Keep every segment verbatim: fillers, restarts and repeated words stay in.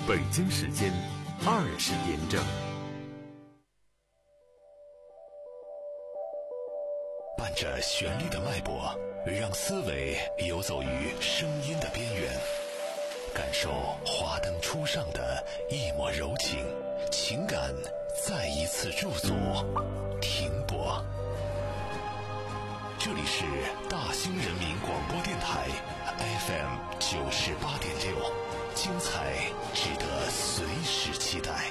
北京时间二十点整。 伴着旋律的脉搏，让思维游走于声音的边缘，感受华灯初上的一抹柔情，情感再一次驻足停泊。这里是大兴人民广播电台 F M 九十八点六，精彩值得随时期待。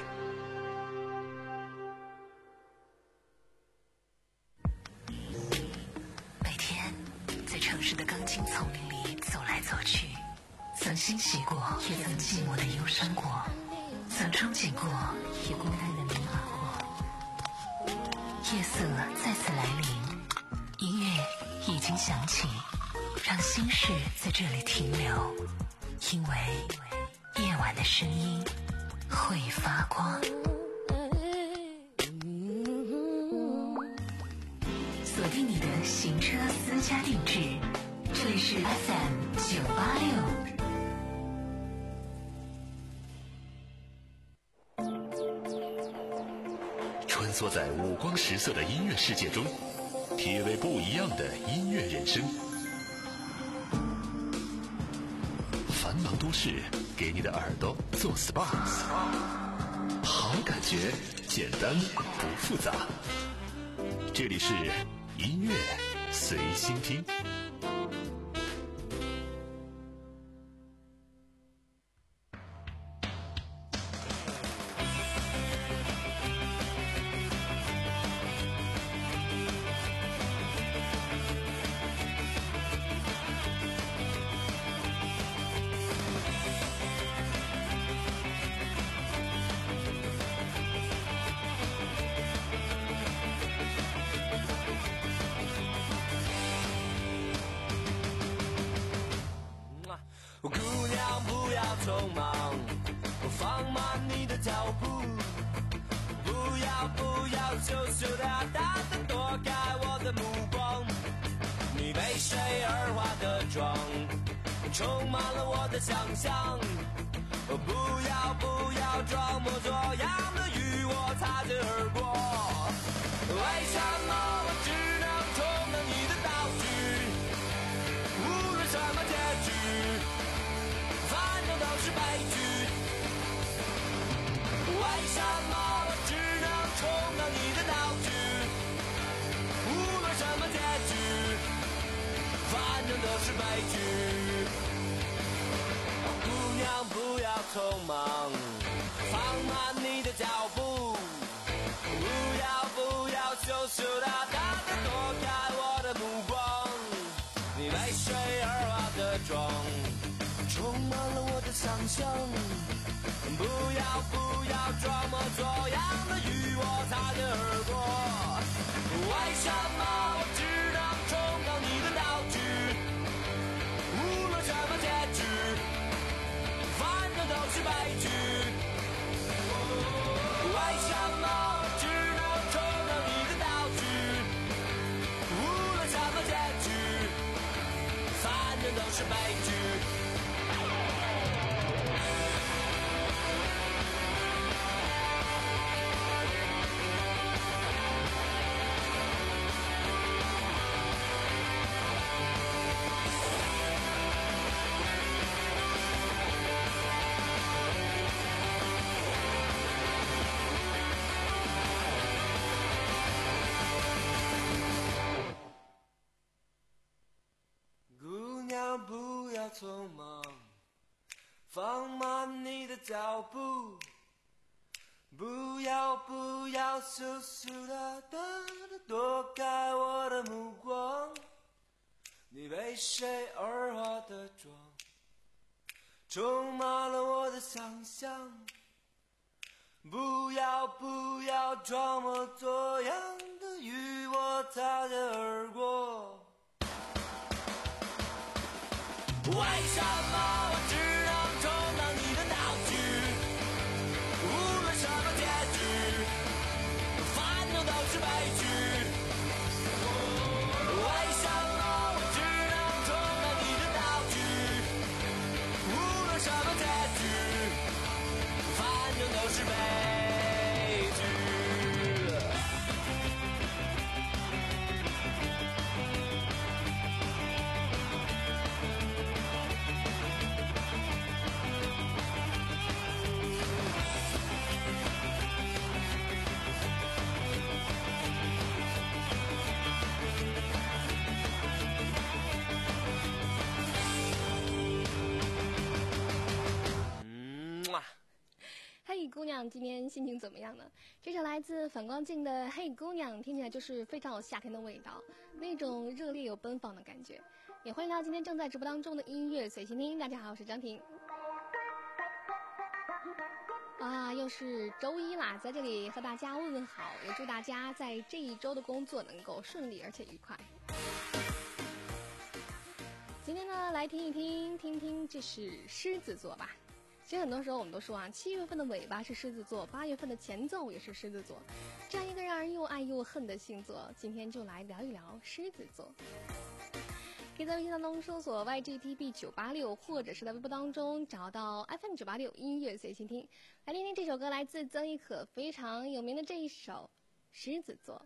每天在城市的钢筋丛林里走来走去，曾欣喜过，也曾寂寞的忧伤过，曾憧憬过，也孤单的迷茫过。夜色再次来临，音乐已经响起，让心事在这里停留，因为夜晚的声音会发光。锁定你的行车私家定制，这里是 F M 九八六。 穿梭在五光十色的音乐世界中，体味不一样的音乐人生。繁忙都市给你的耳朵做 S P A， 好感觉简单不复杂。这里是音乐随心听。 姑娘不要匆忙，放慢你的脚步，不要不要羞羞答答的躲开我的目光。你被水儿化的妆充满了我的想象，不要不要装模作样的与我擦肩而过。为什么我只能充当你的道具，无论什么结局反正都是悲剧。为什么我只能充当你的道具，无论什么结局反正都是悲剧。姑娘不要匆忙，放慢你的脚步，不要不要羞羞答答的躲开我的目光。你被水儿化的妆充满了我的想象，不要不要装模作样的与我擦肩而过。为什么我只能充当你的道具，无论什么结局反正都是悲剧。为什么我只能充当你的道具，无论什么结局反正都是悲剧。姑娘不要匆忙，放慢你的脚步，不要不要羞羞答答的躲开我的目光。你被谁而化的妆充满了我的想象，不要不要装模作样的与我擦肩而过。为什么我只能充当你的道具，无论什么结局反正都是悲剧。为什么我只能充当你的道具，无论什么结局嘿姑娘，今天心情怎么样呢？这首来自反光镜的嘿姑娘，听起来就是非常有夏天的味道，那种热烈又奔放的感觉。也欢迎到今天正在直播当中的音乐随心听。大家好，我是张婷。啊，又是周一啦，在这里和大家问好，也祝大家在这一周的工作能够顺利而且愉快。今天呢，来听一听，听听这是狮子座吧。其实很多时候我们都说啊，七月份的尾巴是狮子座，八月份的前奏也是狮子座，这样一个让人又爱又恨的星座，今天就来聊一聊狮子座。可以在微信当中搜索 Y G T B 九八六， 或者是在微博当中找到 F M 九八六 音乐随心听，来听听这首歌，来自曾轶可非常有名的这一首《狮子座》。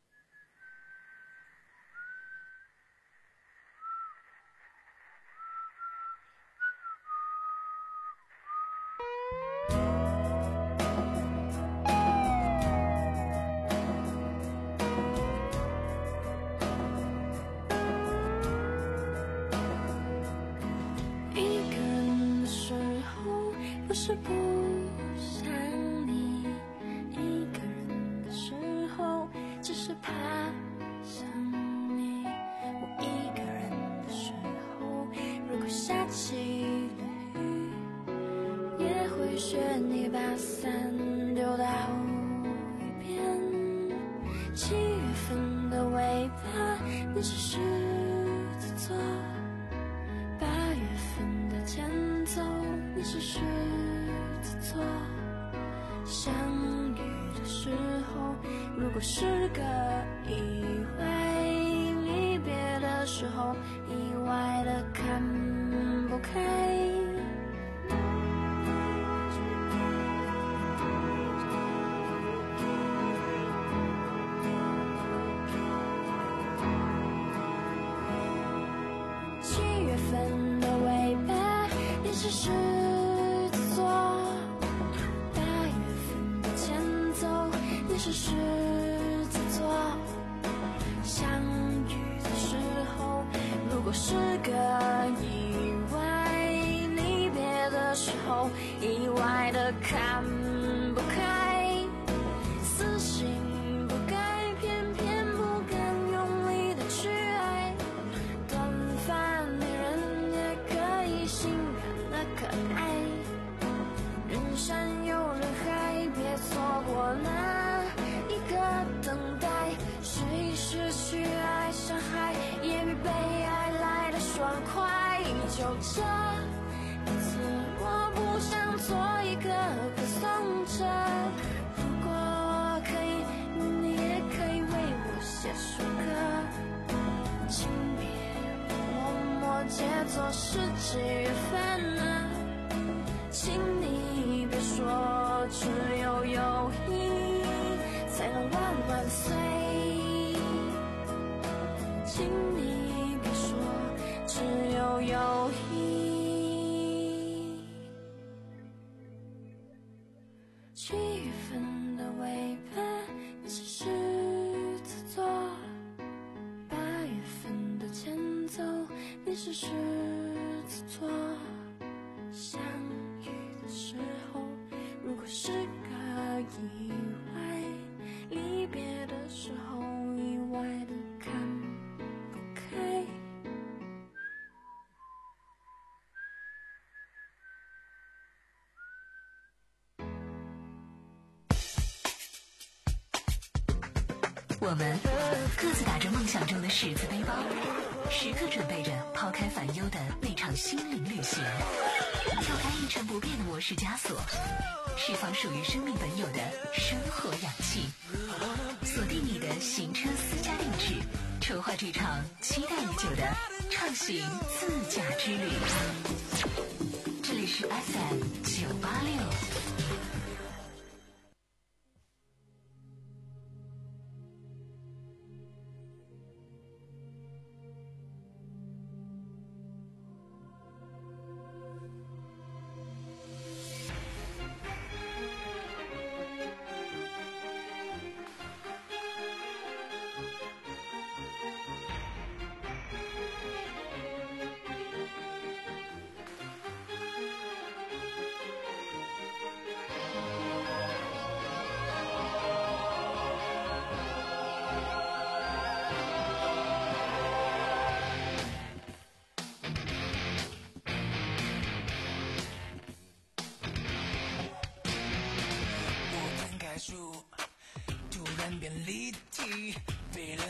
不是不想你，一个人的时候只是怕想你。我一个人的时候，如果下起了雨，也会学你把伞丢到一边。七月份的尾巴，你是狮子座，八月份的前奏，你是狮子座。相遇的时候，如果是个意外，离别的时候，意外的看不开。七月份的尾巴，你是狮子座，八月份的前奏，你是狮子座。相遇的时候，如果是个意外，离别的时候，意外的看不开。死心不改，偏偏不敢用力的去爱。短发女人也可以性感的可爱，人山又人海，别错过那一个等待。谁失去爱伤害，也比被爱来的爽快。就这一次，我不想做一个歌颂者，如果可以，你也可以为我写首歌。请别默默借作是几月份啊，请你别说只有友谊才能万万岁，请你别说只有友谊。七月份的尾巴，你是狮子座，八月份的前奏，你是狮子座。相遇的时候，如果是个意外，离别的时候，意外的看不开。 我们各自打着梦想中的十字背包，时刻准备着抛开烦忧的那场心灵旅行，跳开一成不变的模式枷锁，释放属于生命本有的生活氧气，锁定你的行车私家定制，筹划这场期待已久的畅行自驾之旅。这里是 F M 九八六。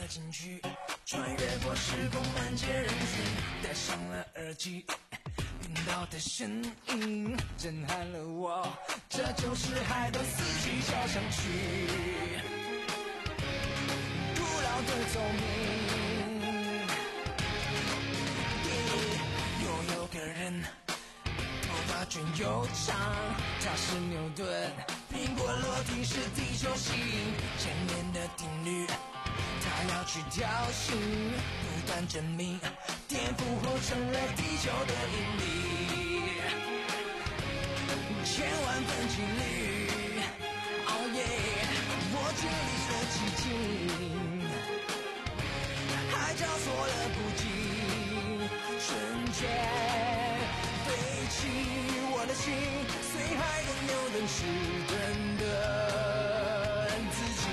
进去，穿越过时空漫街人群，戴上了耳机，听到的声音震撼了我，这就是海的四季交响曲，古老的奏鸣，又有个人头发卷又长，他是牛顿，苹果落地是地球吸引，前面的定律他要去挑衅，不断证明颠覆后成了地球的引力，千万分几率 Oh yeah， 我经历了奇迹，海角错了不及，瞬间飞起我的心，随海的牛顿是真的自己，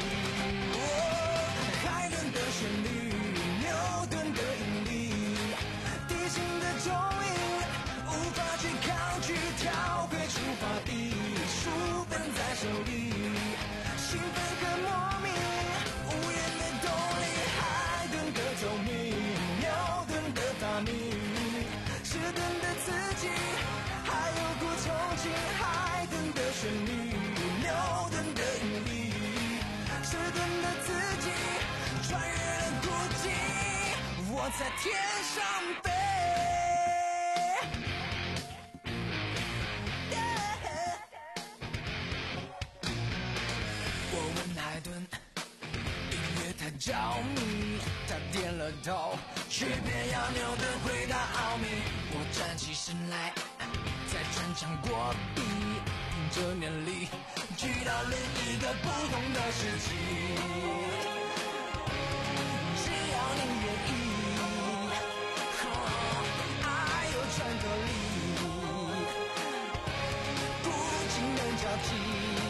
海顿的旋律，牛顿的引力，地心的重力无法去抗拒，跳回出发地，书本在手里，兴奋和莫名，无言的动力，海顿的奏鸣，牛顿的发明，是顿的刺激，还有股憧憬，海顿的旋律，牛顿的引力，是顿的刺激，穿越了孤寂，我在天上飞。我问海顿，音乐太着迷，他点了头，却偏要牛顿回答奥秘。我站起身来，在转场过壁，凭着念力，去到另一个不同的世纪。只要你愿意，爱有穿透力，不仅能交替。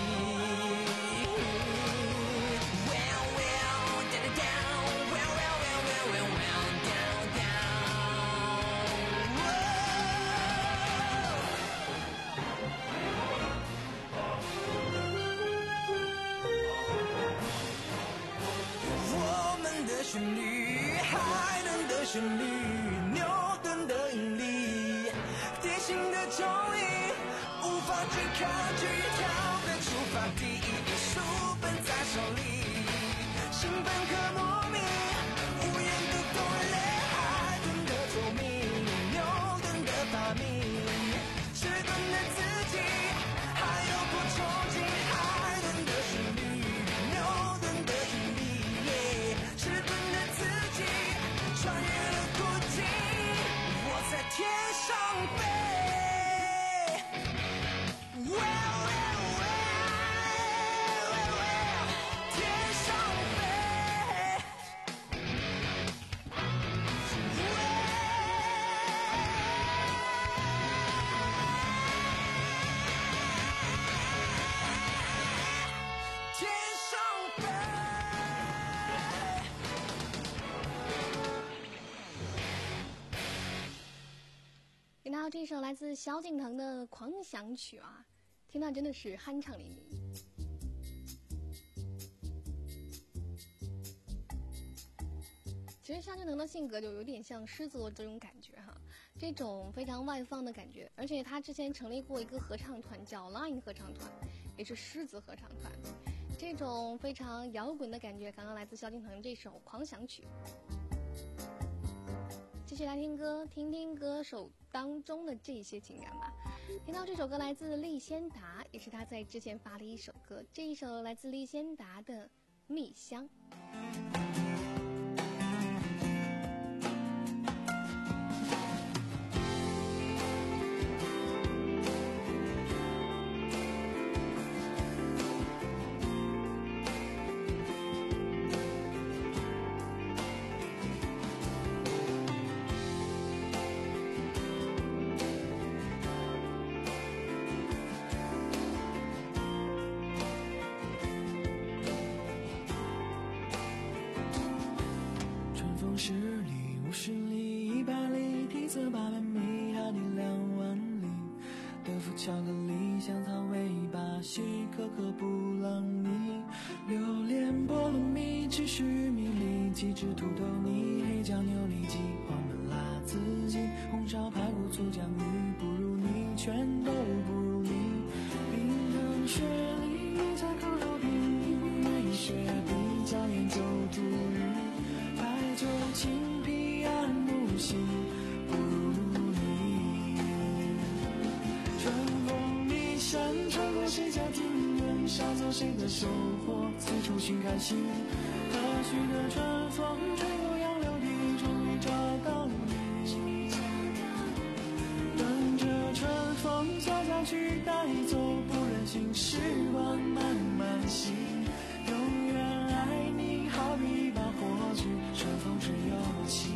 旋律，海顿的旋律，牛顿的引力，地心的重力，无法去抗拒，跳的出发地，书本在手里，兴奋和莫名，无言的动力，海顿的奏鸣，牛顿的发明，迟钝的自己，还有不憧憬，海顿的旋律，牛顿的引力，迟钝的自己，穿越了孤寂，我在天上飞。Well, well, well, well, well, 天上飞。天上飞。 听到这首来自萧敬腾的《狂想曲》啊，听到真的是酣畅淋漓。其实萧敬腾的性格就有点像狮子座这种感觉哈，这种非常外放的感觉，而且他之前成立过一个合唱团叫 Line 合唱团，也是狮子合唱团，这种非常摇滚的感觉，刚刚来自萧敬腾这首《狂想曲》。继续来听歌，听听歌手当中的这些情感吧。听到这首歌来自利仙达，也是他在之前发的一首歌，这一首来自利仙达的《蜜香》。 十里五十里一百里，体色八百米，海底两万里。德芙巧克力，香草味巴西，可可布朗尼，榴莲菠萝蜜，只是玉米粒， 鸡汁土豆泥，黑椒牛里脊，黄焖辣子鸡，红烧排骨醋酱鱼，不如你，全都不如你。冰糖雪梨菜扣肉饼，美雪碧椒盐酒煮鱼，白酒青皮安木杏，不如你。春风一扇穿过谁家庭院，捎走谁的收获，四处寻看心。和煦的春风吹过杨柳地，终于找到你。等着春风悄悄去带走，不忍心时光慢慢行。永远爱你，好比一把火炬，春风吹又起。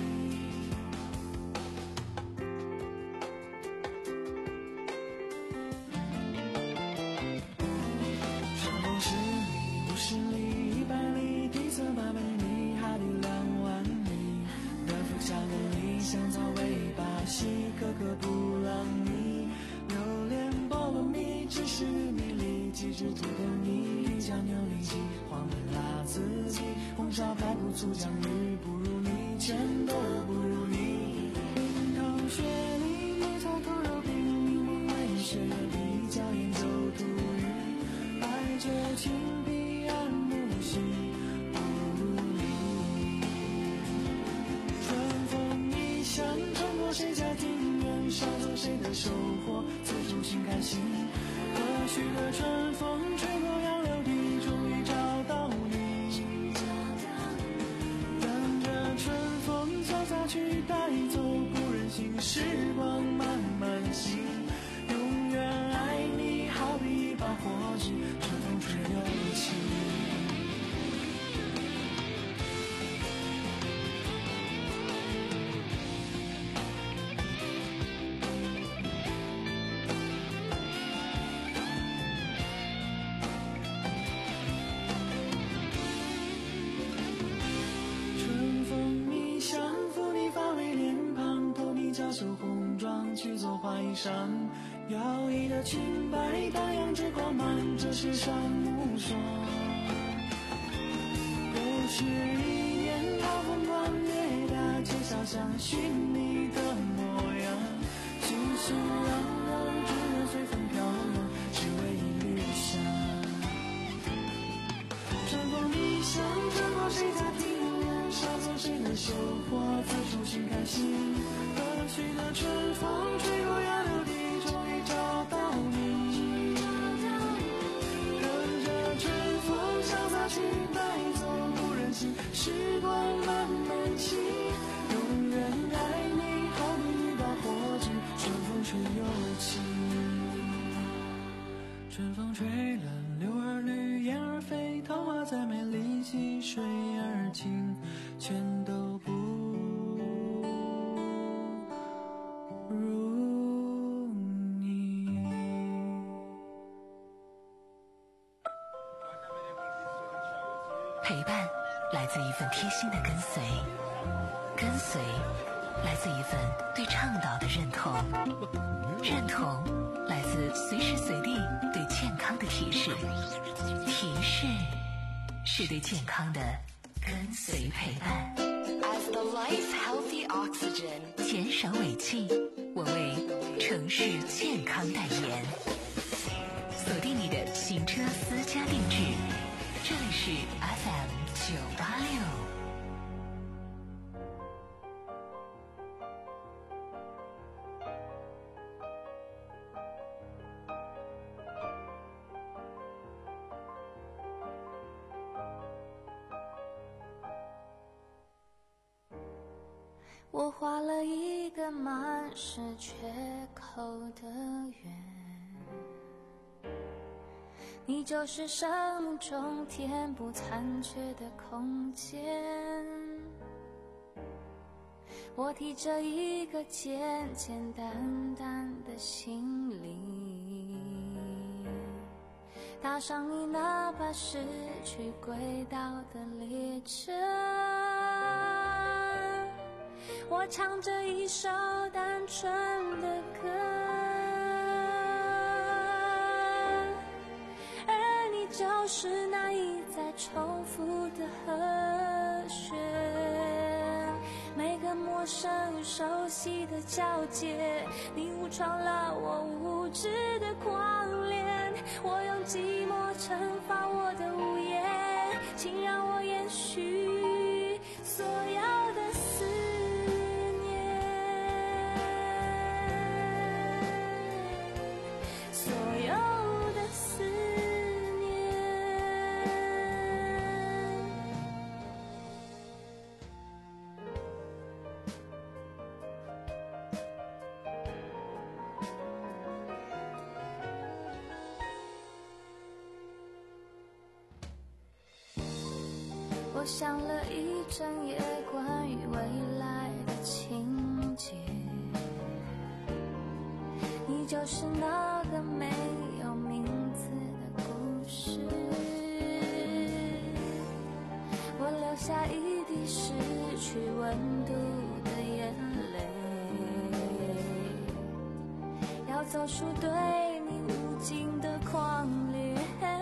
春风十里，五十里，一百里，地色八百里，海底两万里。热敷香格里，香草味巴西，可可布朗尼，榴莲菠萝蜜，芝士米粒，鸡汁土豆泥，黑椒牛里脊，黄焖辣子鸡，红烧排骨醋酱鱼，不如你，全都不如你。冰糖雪梨菜扣肉饼，柠檬味雪碧椒盐酒煮鱼，白酒青皮安木杏，不如你。春风一扇穿过谁家庭院，捎走谁的收获，四处寻看心。和煦的春风吹过杨柳地，终于找到你。等着春风悄悄去带走，不忍心时光慢慢行。永远爱你，好比一把火炬，春风吹又起。春风一扇拂你发尾脸庞，透你娇羞红妆，去做花衣裳。摇曳的裙摆荡漾着光芒，这是双目霜。又是一年好风光，越大街小巷寻你的模样，熙熙攘攘，只愿随风飘扬，只为一缕香。春风一扇穿过谁家庭院，捎走谁的收获，四处寻看心。和煦的春风吹过杨柳地，终于找到你。等着春风潇洒去带走，不忍心时光慢慢行。永远爱你，好比一把火炬，春风吹又起。春风吹了柳儿绿，燕儿飞，桃花再美丽，溪水儿清，全都不如你。 陪伴来自一份贴心的跟随，跟随来自一份对倡导的认同，认同来自随时随地对健康的提示，提示是对健康的跟随陪伴。 As the life healthy oxygen， 减少尾气，我为城市健康代言。锁定你的行车私家定制，这里是 F M 九八六。 我画了一个满是缺口的圆，你就是生命中填补残缺的空间。我提着一个简简单单的行李，踏上你哪怕失去轨道的列车。我唱着一首单纯的歌，而你就是那一再重复的和弦。 个陌生与熟悉的交界，你误闯了我无知的狂恋，我用寂寞惩罚我的无言，请让我延续所有的思念，所有的思念。我想了一整夜关于未来的情节，你就是那个没有名字的故事，我留下一滴失去温度的眼泪，要走出对你无尽的狂恋。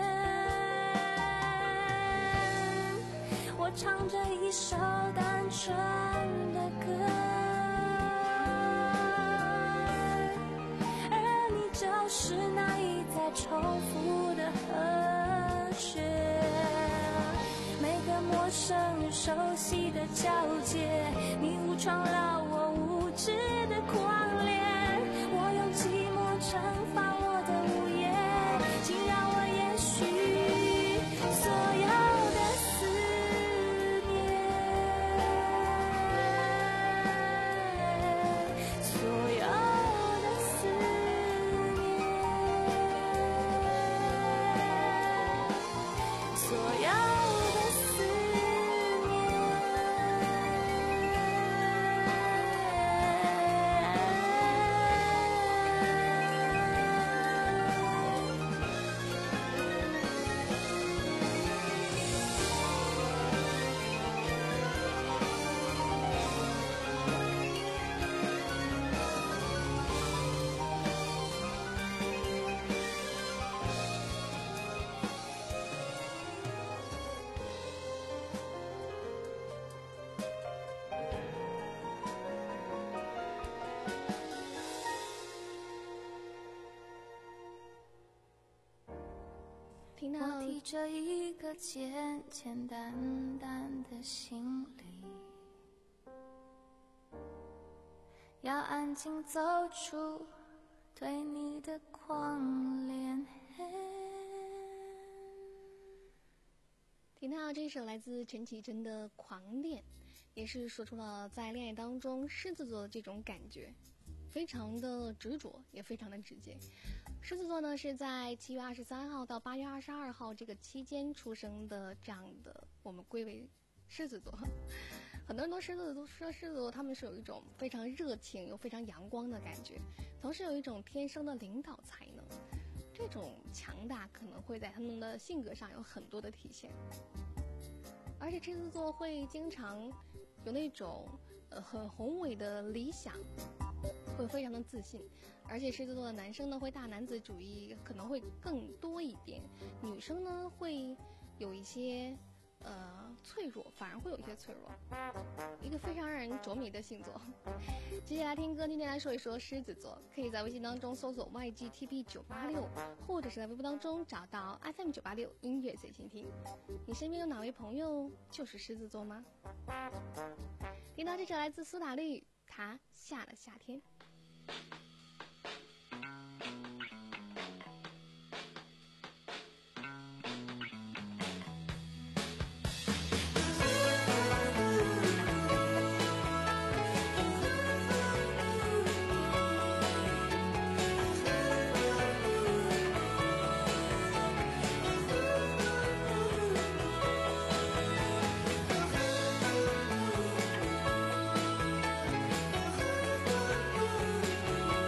我唱着一首单纯的歌，而你就是那一再重复的和弦，每个陌生与熟悉的交界，你误闯了我无知的狂恋，我用寂寞惩罚我的无言，请让我延续所有的思念，所有的思念，所有的思念。 听到我提着一个简简单单的行李，要安静走出对你的狂恋。 听到这首来自陈绮贞的《狂恋》，也是说出了在恋爱当中狮子座的这种感觉，非常的执着，也非常的直接。狮子座呢是在七月二十三号到八月二十二号这个期间出生的，这样的我们归为狮子座。很多人都狮子都说狮子座他们是有一种非常热情又非常阳光的感觉，同时有一种天生的领导才能，这种强大可能会在他们的性格上有很多的体现。而且狮子座会经常有那种呃很宏伟的理想，会非常的自信，而且狮子座的男生呢会大男子主义可能会更多一点，女生呢会有一些呃脆弱，反而会有一些脆弱，一个非常让人着迷的星座。接下来听歌，今天来说一说狮子座，可以在微信当中搜索 Y G T P 九八六，或者是在微博当中找到 F M 九八六音乐随心听。你身边有哪位朋友就是狮子座吗？听到这首来自苏打绿，他下了夏天。 我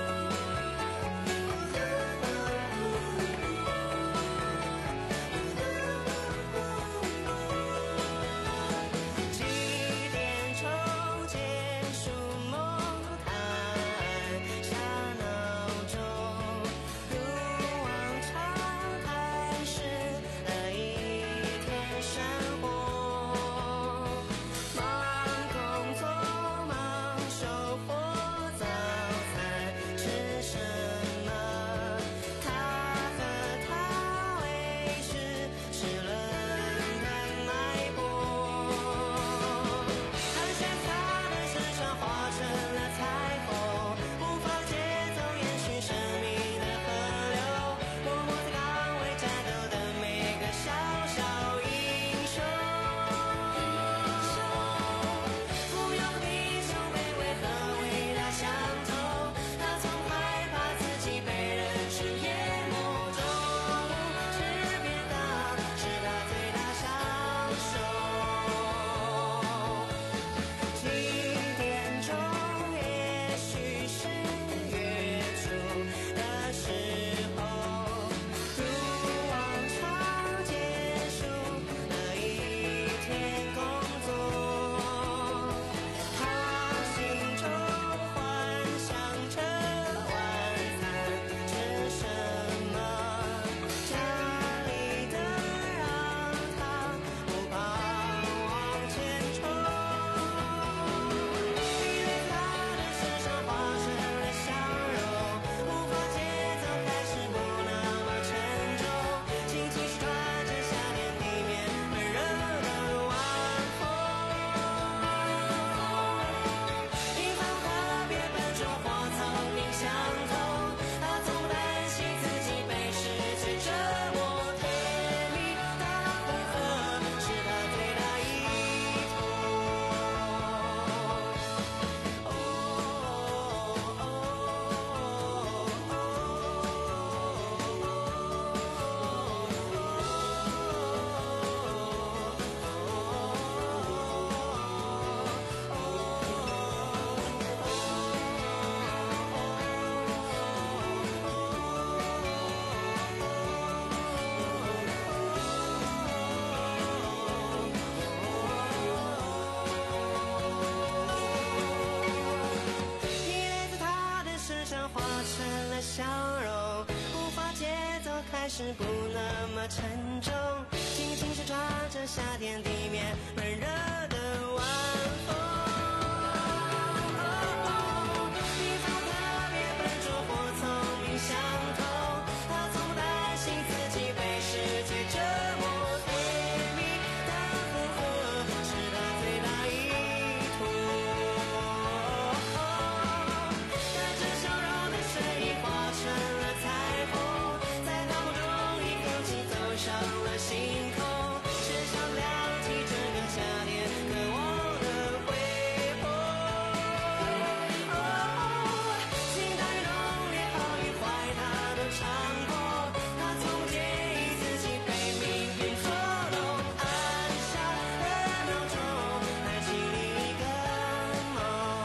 始不那么沉重，轻轻手抓着夏天地面温热的晚风。你从特别笨拙或聪明相同，他从不担心自己被世界折磨，对你的附和是他最大意图。带着笑容的身影化成了彩虹，在他梦中一口气走上了星空，时常亮起整个夏天渴望的恢宏。心大雨浓烈，好与坏他都尝过，他从不介意自己被命运捉弄，按下了闹钟，还起了一个梦。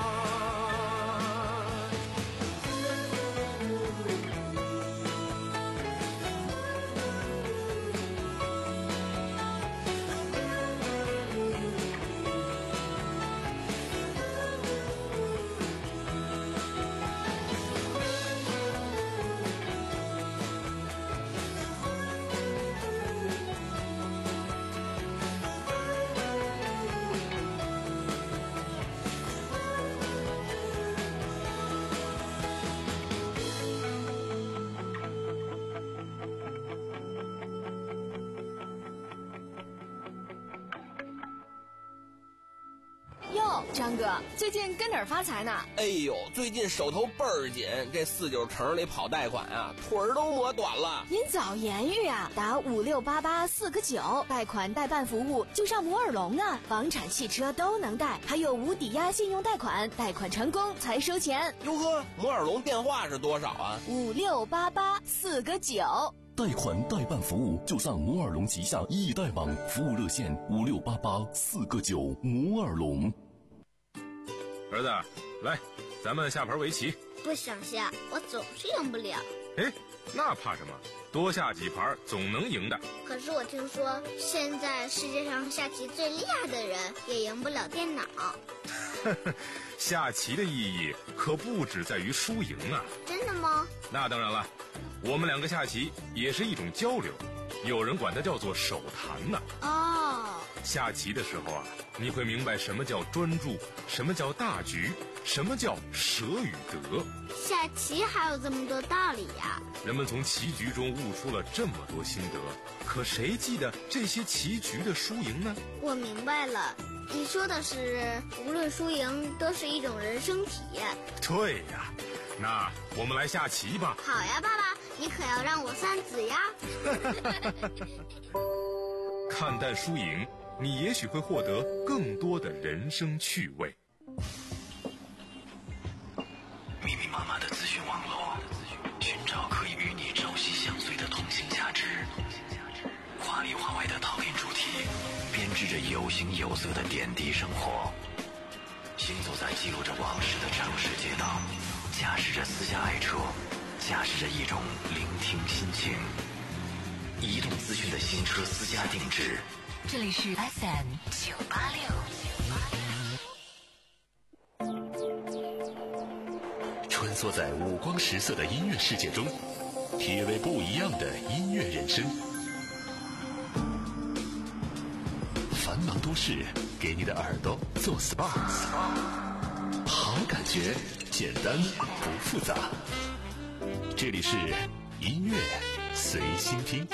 哟，张哥，最近跟哪儿发财呢？ 哎呦，最近手头倍儿紧，这四九城里跑贷款啊，腿儿都磨短了。 您早言语啊，打五六八八四个九，贷款代办服务就上摩尔龙啊，房产、汽车都能贷，还有无抵押信用贷款，贷款成功才收钱。 哟呵，摩尔龙电话是多少啊？ 五六八八四个九。 贷款代办服务就上摩尔龙旗下易贷网，服务热线五六八八四个九。摩尔龙。 儿子，来，咱们下盘围棋。 不想下，我总是赢不了。 哎，那怕什么？多下几盘总能赢的。 可是我听说，现在世界上下棋最厉害的人也赢不了电脑。 下棋的意义可不只在于输赢啊。 真的吗？ 那当然了，我们两个下棋也是一种交流，有人管它叫做手谈呢。 哦， 下棋的时候啊，你会明白什么叫专注，什么叫大局，什么叫舍与得。 下棋还有这么多道理呀！ 人们从棋局中悟出了这么多心得，可谁记得这些棋局的输赢呢？ 我明白了，你说的是无论输赢都是一种人生体验。 对呀，那我们来下棋吧。 好呀，爸爸，你可要让我三子呀。 看淡输赢，你也许会获得更多的人生趣味。 密密麻麻的资讯网络，寻找可以与你朝夕相随的通信价值。华里华外的讨论主题，编织着有形有色的点滴生活。行走在记录着往事的城市街道，驾驶着私家爱车，驾驶着一种聆听心情。移动资讯的新车私家定制。 这里是 F M 九八六。 穿梭在五光十色的音乐世界中，体味不一样的音乐人生。繁忙都市，给你的耳朵做 S P A， 好感觉，简单不复杂。这里是音乐随心听。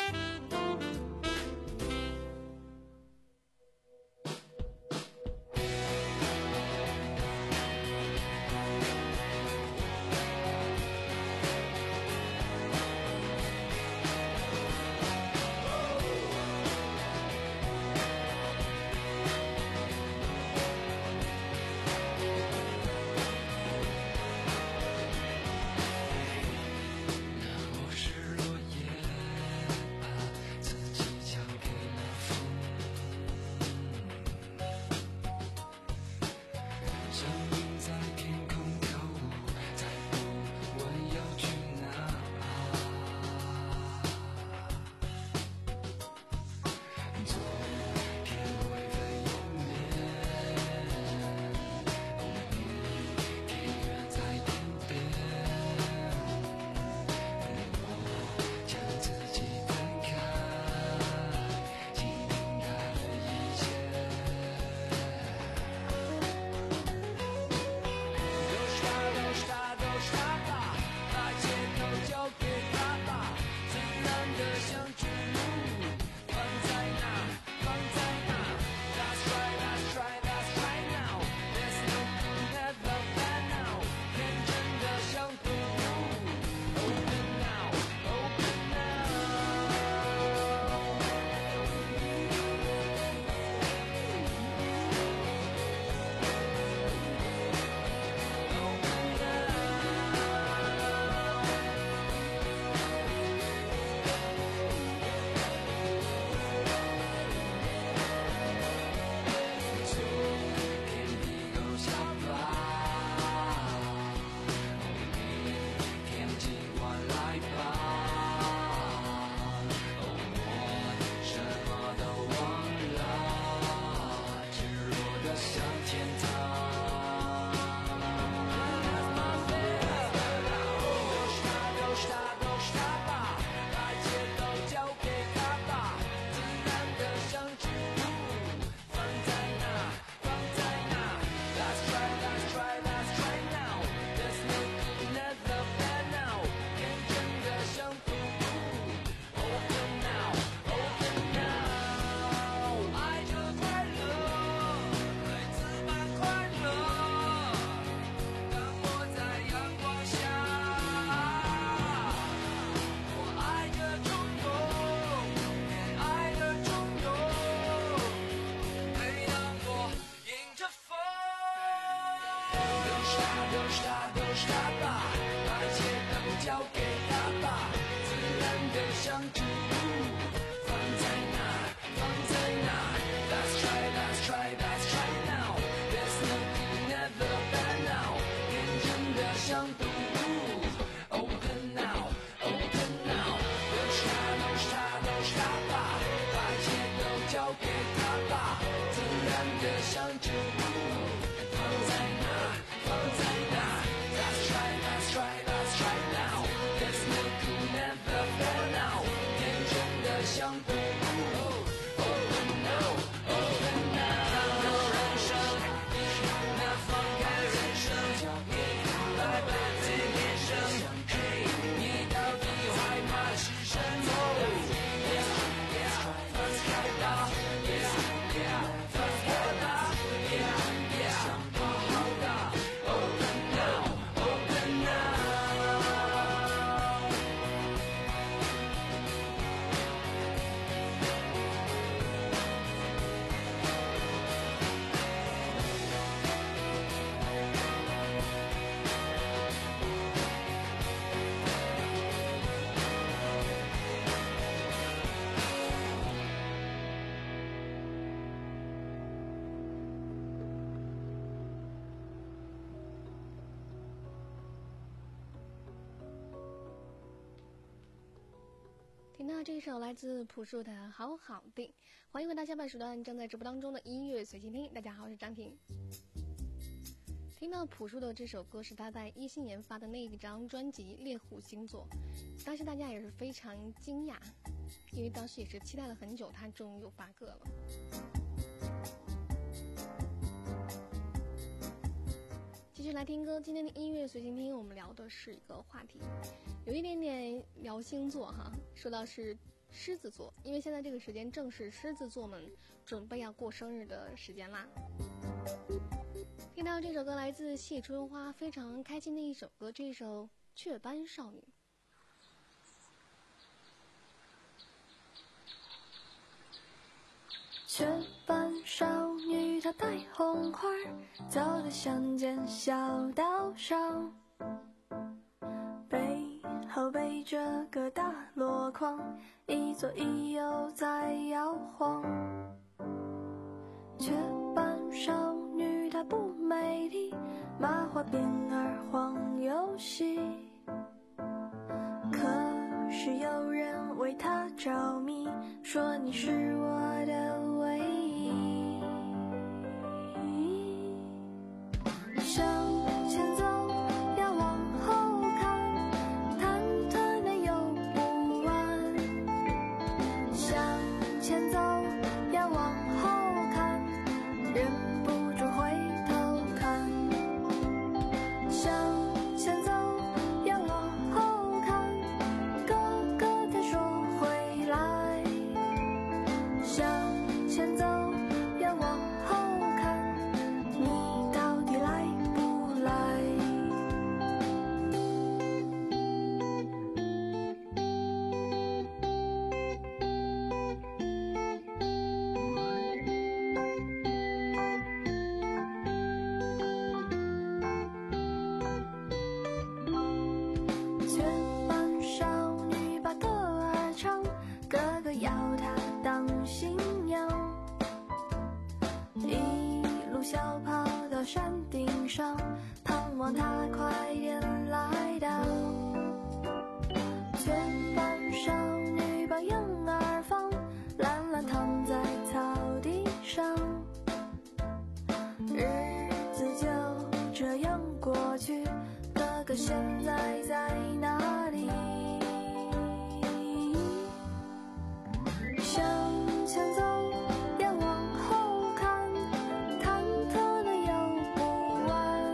到这首来自朴树的《好好的》，欢迎回到下半时段正在直播当中的音乐随心听。大家好，我是张婷。听到朴树的这首歌是他在一七年发的那一张专辑《猎户星座》，当时大家也是非常惊讶，因为当时也是期待了很久，他终于又发歌了。继续来听歌，今天的音乐随心听，我们聊的是一个话题，有一点点聊星座哈。说到是狮子座，因为现在这个时间正是狮子座们准备要过生日的时间啦。听到这首歌来自谢春花，非常开心的一首歌，这首《雀斑少女》。 雀斑少女她戴红花，走在乡间小道上，背后背着个大箩筐，一左一右在摇晃。雀斑少女她不美丽，麻花辫儿晃又细，可是有人为她着迷，说你是我的唯一。向前走要往后看，忐忑的又不安，向前走要往后看，忍不住回头看，向前走要往后看，哥哥他说回来，向前走要往后看，你到底来不来？雀斑少女把歌儿唱，哥哥要她当新娘，一路小跑到山顶上，盼望她快点来到。雀斑少女把婴儿放，懒懒躺在草地上，日子就这样过去，哥哥现在在哪里？向前走要往后看，忐忑的又不安，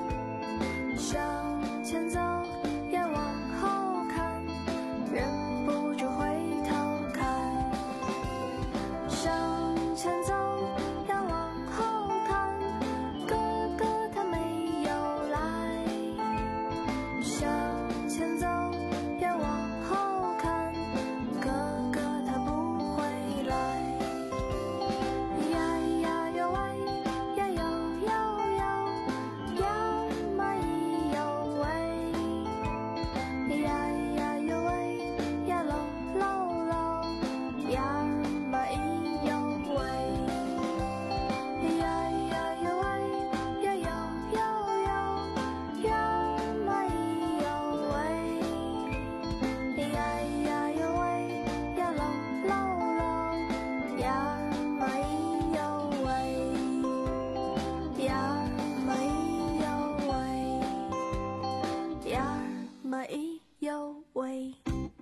向前走要往后看，忍不住回头看，向前走要往后看，哥哥他没有来，向前走要往后看，哥哥他不回来。呀呀哟喂，呀哟哟哟，呀嘛咿哟喂，呀呀哟喂，呀喽喽喽，呀嘛咿哟喂，呀呀哟喂，呀哟哟哟，呀嘛咿哟喂，呀呀哟喂，呀喽喽喽，呀嘛咿哟喂，呀嘛咿哟喂，呀嘛咿哟喂。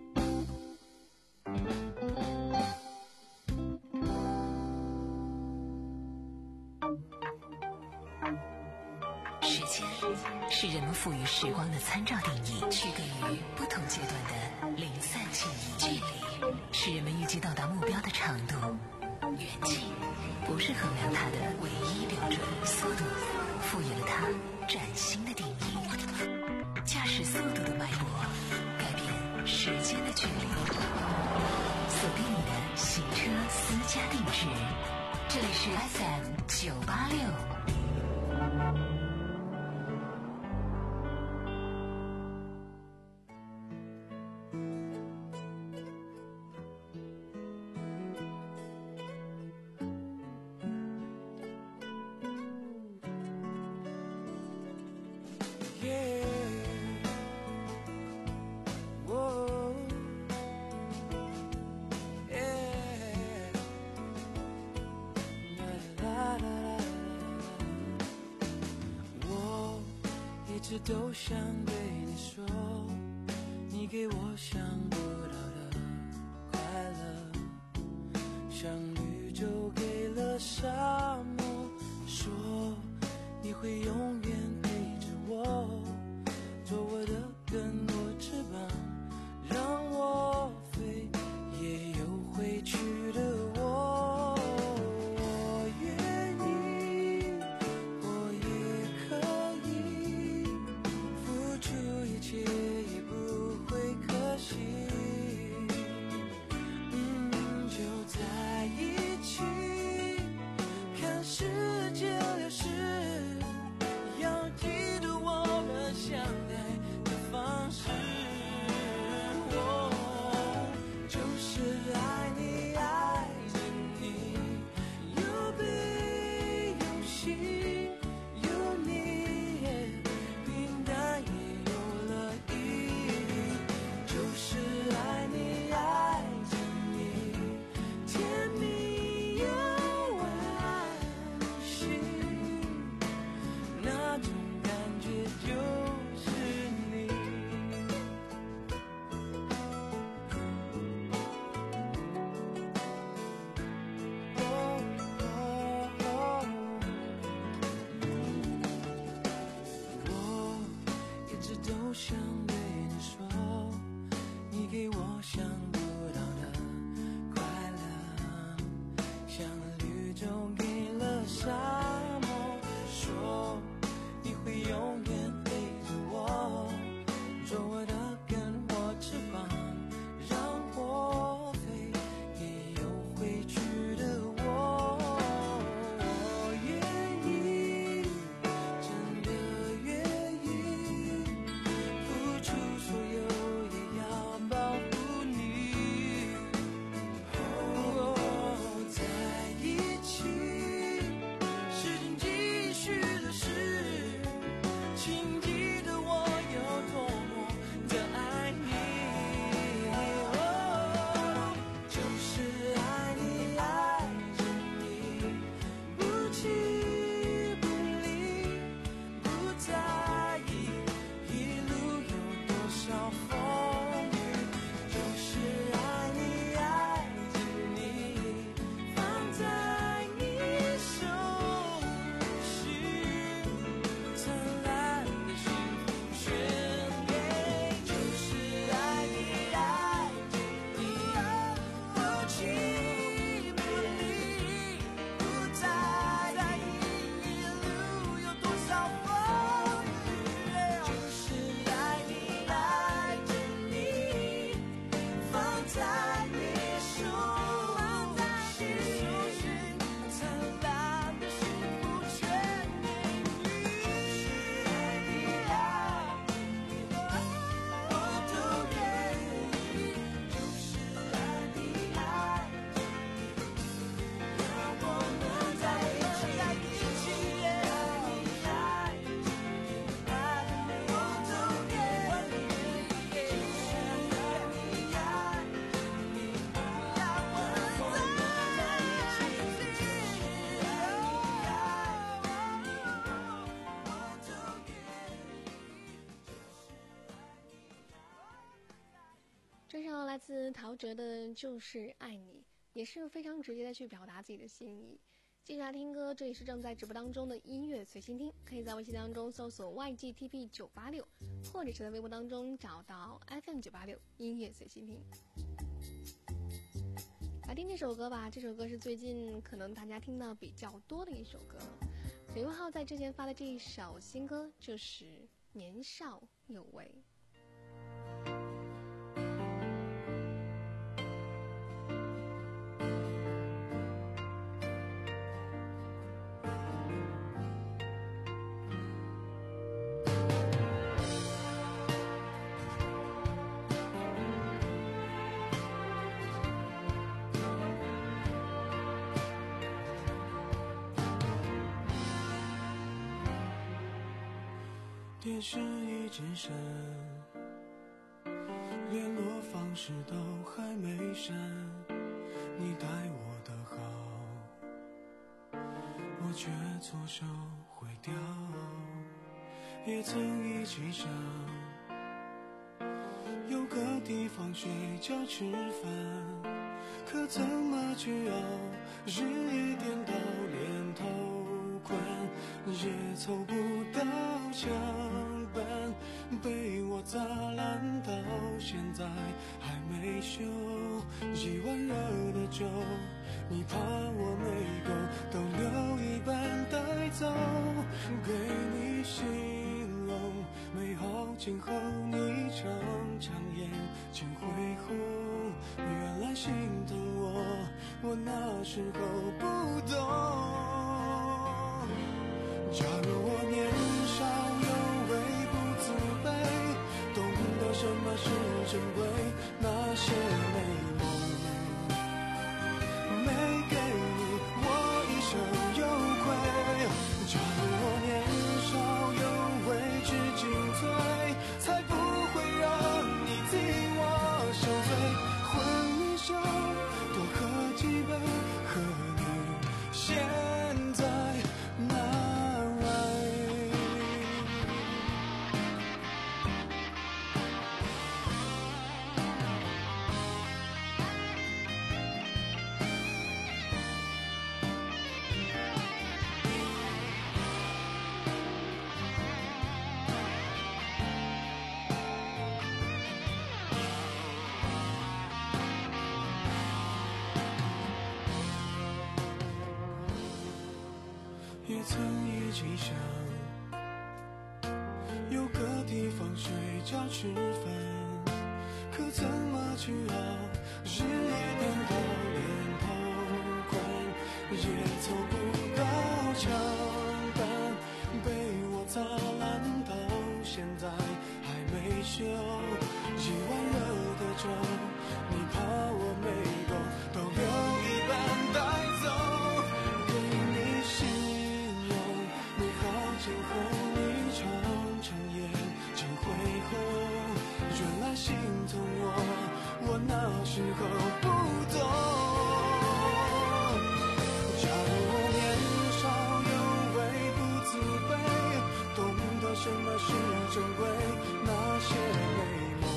时间是人们赋予时光的参照定义，区隔于不同阶段的零散记忆。距离是人们预计到达目标的长度，远近不是衡量它的唯一标准。速度赋予了它崭新的定义。驾驶速度的脉搏，改变时间的距离。锁定你的行车私家定制，这里是 F M 九八六。 直都想对你说，你给我想不到的快乐，像绿洲给了沙漠，说你会永远陪着我，做我的根，我翅膀，让我飞，也有回去的我。我愿意，我也可以付出一切，也不会可惜。嗯，就在一起，看世界流逝，要记住我们相爱的方式。哦，就是爱你，爱着你，有悲有喜，有你，平淡也有了意义。就是爱你，爱着你，甜蜜又安心，那种感觉就是你。哦哦哦，我一直都想对你说，你给我想不到的快乐，像绿洲给了沙漠，说你会永远陪着我，做我的根，我翅膀，让我飞，也有回去的我。我愿意，真的愿意，付出所有，也要保护你。哦，在一起，时间继续流逝，请记得我有多么的爱你。哦，就是爱你，爱着你，不弃不离，不在意一路有多少风雨。就是爱你，爱着你，放在你手心，灿烂的幸福宣给。就是爱你，爱着你，不弃不离，不在意一路有多少风雨。就是爱你，爱着你，放在你手心，灿烂的幸福全给你。爱你，爱我都愿意。就是爱你，爱让我们在一起，爱你，爱我都愿意。就是爱你，爱让我们在一起，我都愿这首来自陶喆的《就是爱你》，也是非常直接的去表达自己的心意。继续来听歌，这里是正在直播当中的音乐随心听，可以在微信当中搜索 Y G T P 九八六，或者是在微博当中找到 F M 九八六音乐随心听。来听这首歌吧，这首歌是最近可能大家听到比较多的一首歌。李荣浩在之前发的这一首新歌就是《年少有为》。 电视一直闪，联络方式都还没删，你待我的好，我却错手毁掉。 也曾一起想有个地方睡觉吃饭，可怎么去熬，日夜颠倒，连头困也凑不到墙板，被我砸烂到现在还没修。一碗热的粥，你怕我没够，都留一半带走，给你形容美好今后，你常常眼睛会红，原来心疼我，我那时候不懂。假如我年少有为不自卑，懂得什么是珍贵，那些美梦没给你，我一生有愧。假如我年少有为知进退，才不会让你替我受罪。婚礼上多喝几杯，和你现在难为。也曾一起想有个地方睡觉吃饭，可怎么去熬，日夜颠倒，连头困也凑不到墙板，被我砸烂到现在还没修。一碗热的粥，你怕我没够，都留一半带走，给你形容美好今后，你常常眼睛会红，原来心疼我，我那时候不懂。假如我年少有为不自卑，懂得什么是珍贵，那些美梦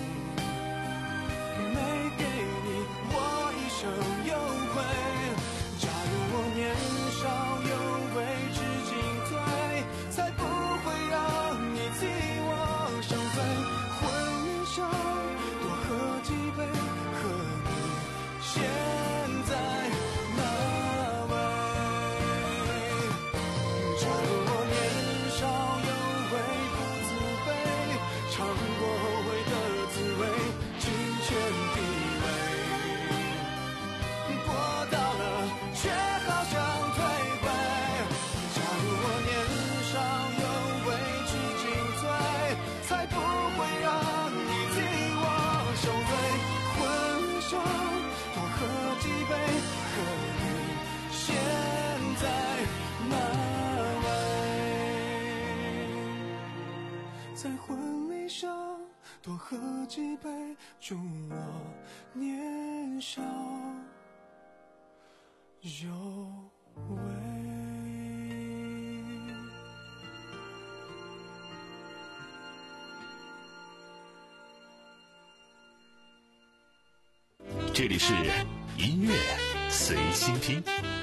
没给你，我一生有愧。假如我年少有为知进退，才不会让你替我伤罪。婚礼上多喝几杯，和你现在难为。假如我年少有为不自卑，尝过后悔的滋味，金钱地位博到了，却好像退回。假如我年少有为知进退，才不会让你替我受罪。婚礼上多喝几杯，和你现在难为。在婚礼上多喝几杯，祝我年少有为。 这里是音乐随心听。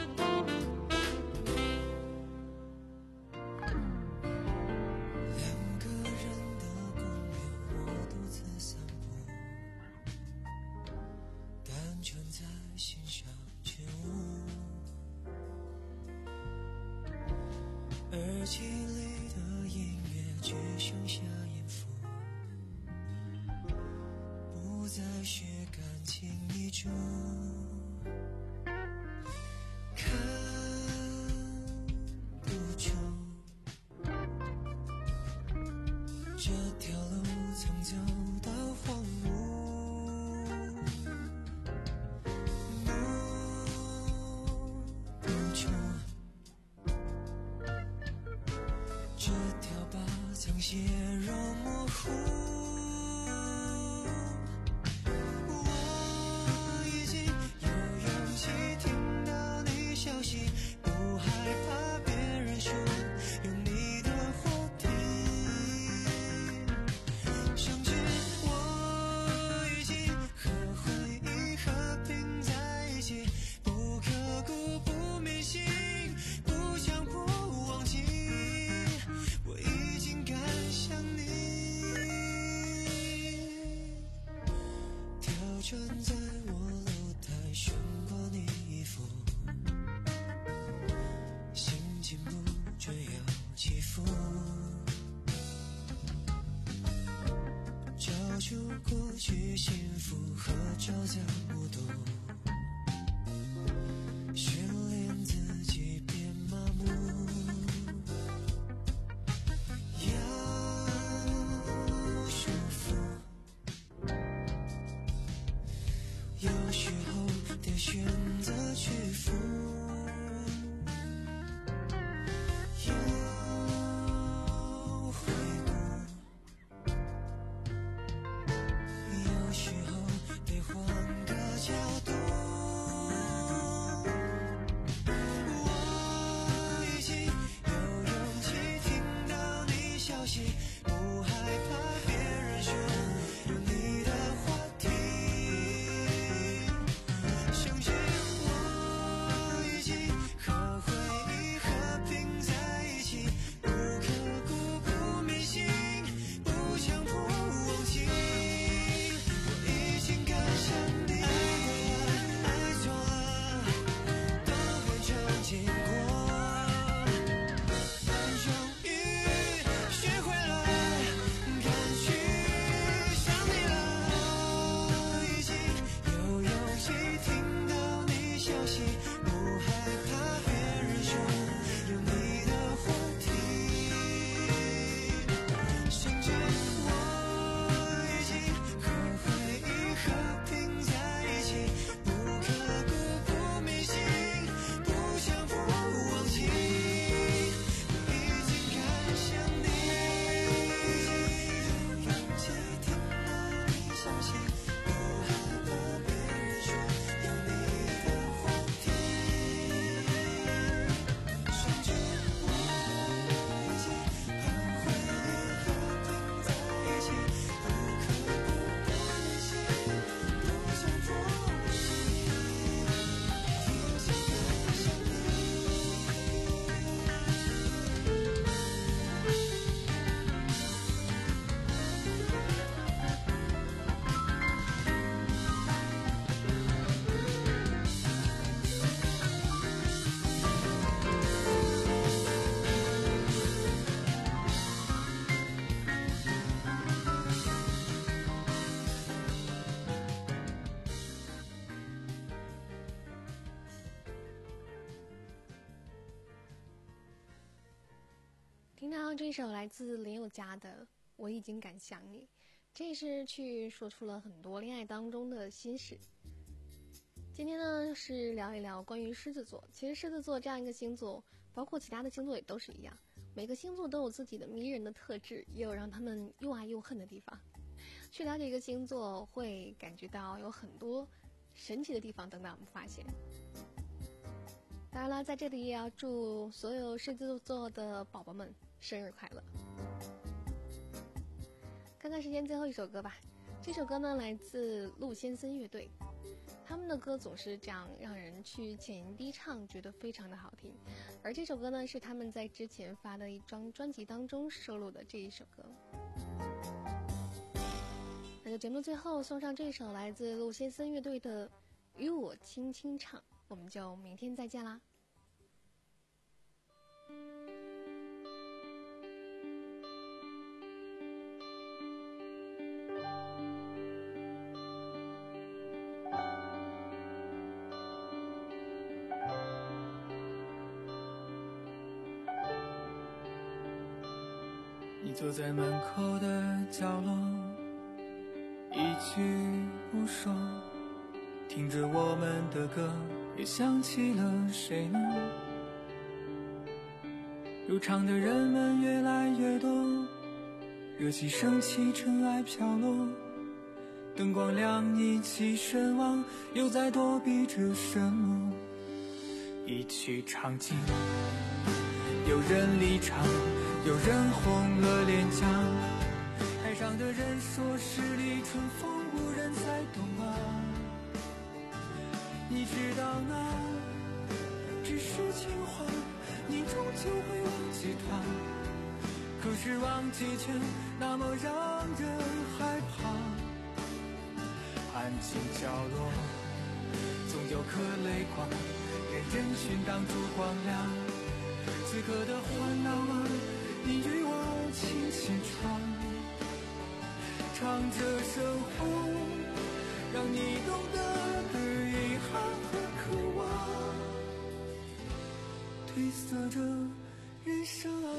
耳机里的音乐只剩下音符，不再是感情一出，看不出这条路曾走到荒芜，摸不出这条疤曾血肉模糊，我已经有勇气听到你消息，不害怕别人说有你的话题。 消息，不害怕别人说有你的话题。瞬间我已经和回忆和平在一起，不刻骨不铭心，不想不忘记，已经看向你，有勇气听了你消息，不害怕别人说有你的话题。瞬间我已经和回忆和平在一起，不刻骨不铭心，不想不忘记，已经看向你。 听到这首来自林宥嘉的《我已经敢想你》，这是去说出了很多恋爱当中的心事。今天呢是聊一聊关于狮子座。其实狮子座这样一个星座，包括其他的星座也都是一样，每个星座都有自己的迷人的特质，也有让他们又爱又恨的地方。去了解一个星座，会感觉到有很多神奇的地方等待我们发现。当然了，在这里也要祝所有狮子座的宝宝们生日快乐。看看时间，最后一首歌吧。这首歌呢来自陆先森乐队，他们的歌总是这样让人去浅吟低唱，觉得非常的好听。而这首歌呢是他们在之前发的一张专辑当中收录的这一首歌。那就节目最后送上这首来自陆先森乐队的《与我轻轻唱》，我们就明天再见啦。 你坐在门口的角落，一句不说，听着我们的歌，也想起了谁呢？入场的人们越来越多，热气升起，尘埃飘落，灯光亮，一起神往，又在躲避着什么？一曲唱尽，有人离场，有人红了脸颊，台上的人说十里春风无人再懂啊。你知道那只是情话，你终究会忘记它，可是忘记却那么让人害怕。安静角落总有颗泪光，任人群挡住光亮，此刻的欢闹啊，你与我轻轻唱，唱着生活，让你懂得的遗憾和渴望，褪色着人生啊。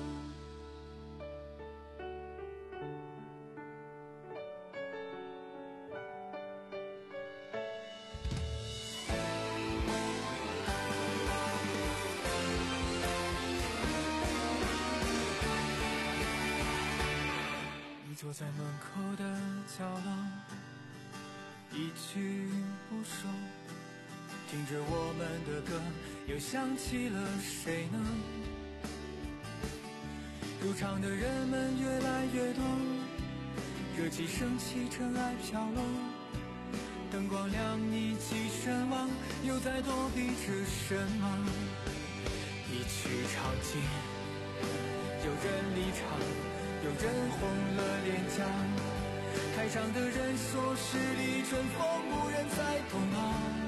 坐在门口的角落，一句不说，听着我们的歌，又想起了谁呢？入场的人们越来越多，热气升起，尘埃飘落，灯光亮，一起神往，又在躲避着什么？一曲唱尽，有人离场，有人红了脸颊，台上的人说十里春风无人再懂啊。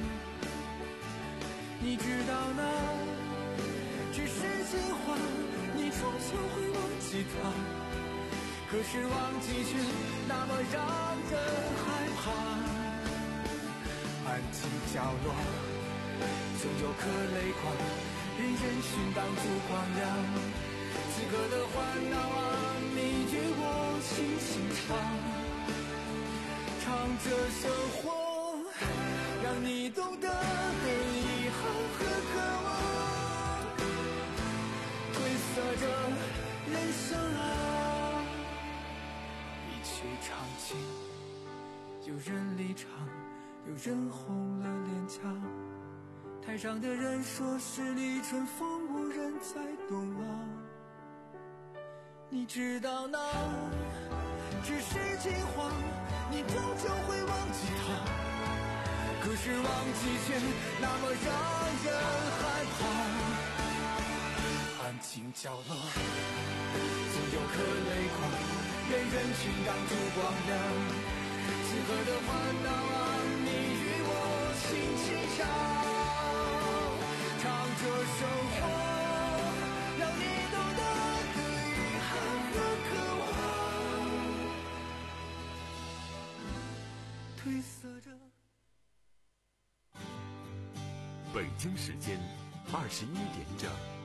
你知道那只是情话，你终究会忘记它，可是忘记却那么让人害怕。安静角落总有颗泪光，被人群挡住光亮。此刻的烦恼啊，你与我轻轻唱，唱着生活，让你懂得的遗憾和渴望，褪色着人生啊，一曲唱尽，有人离场，有人红了脸颊。台上的人说十里春风无人再懂啊，你知道那只是情话，你终究会忘记它，可是忘记却那么让人害怕。安静角落总有颗泪光，被人群挡住光亮。此刻的烦恼啊，你与我轻轻唱，唱着生活，让你懂得的遗憾和渴望，褪色着。 北京时间二十一点整。